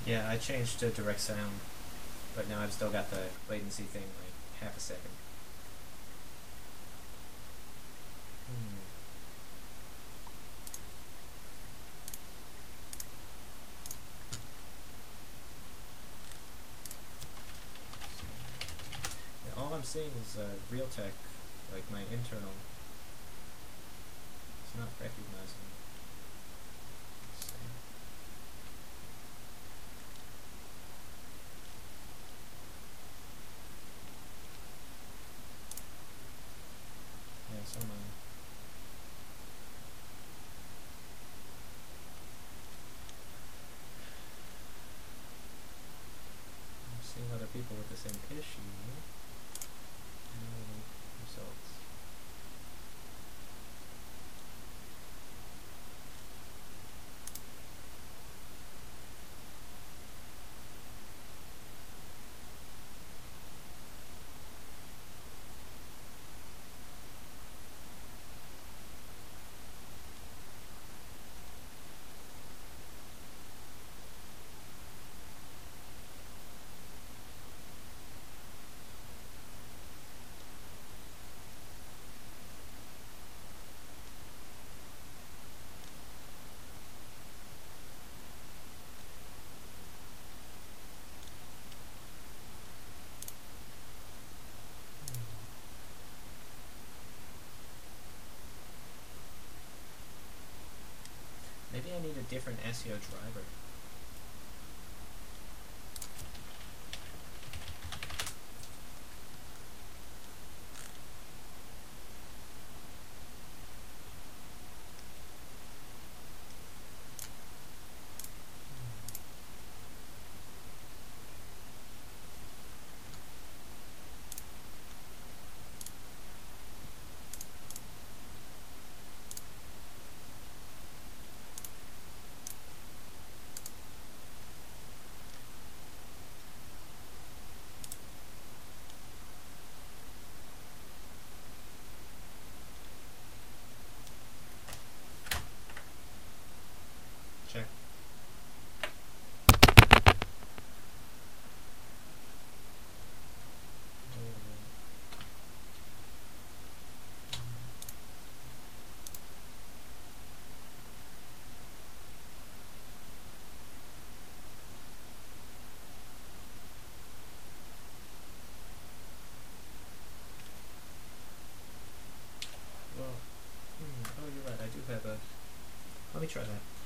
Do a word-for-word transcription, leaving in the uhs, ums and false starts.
Yeah, I changed to direct sound, but now I've still got the latency thing like half a second. Hmm. Yeah, all I'm seeing is uh, Realtek, like my internal. It's not recognizing. Let's see. Yeah, so am I. I'm seeing other people with the same issue. No results. Maybe I need a different S E O driver. Check. Well, hmm, oh, you're right. I do have a. Let me try that.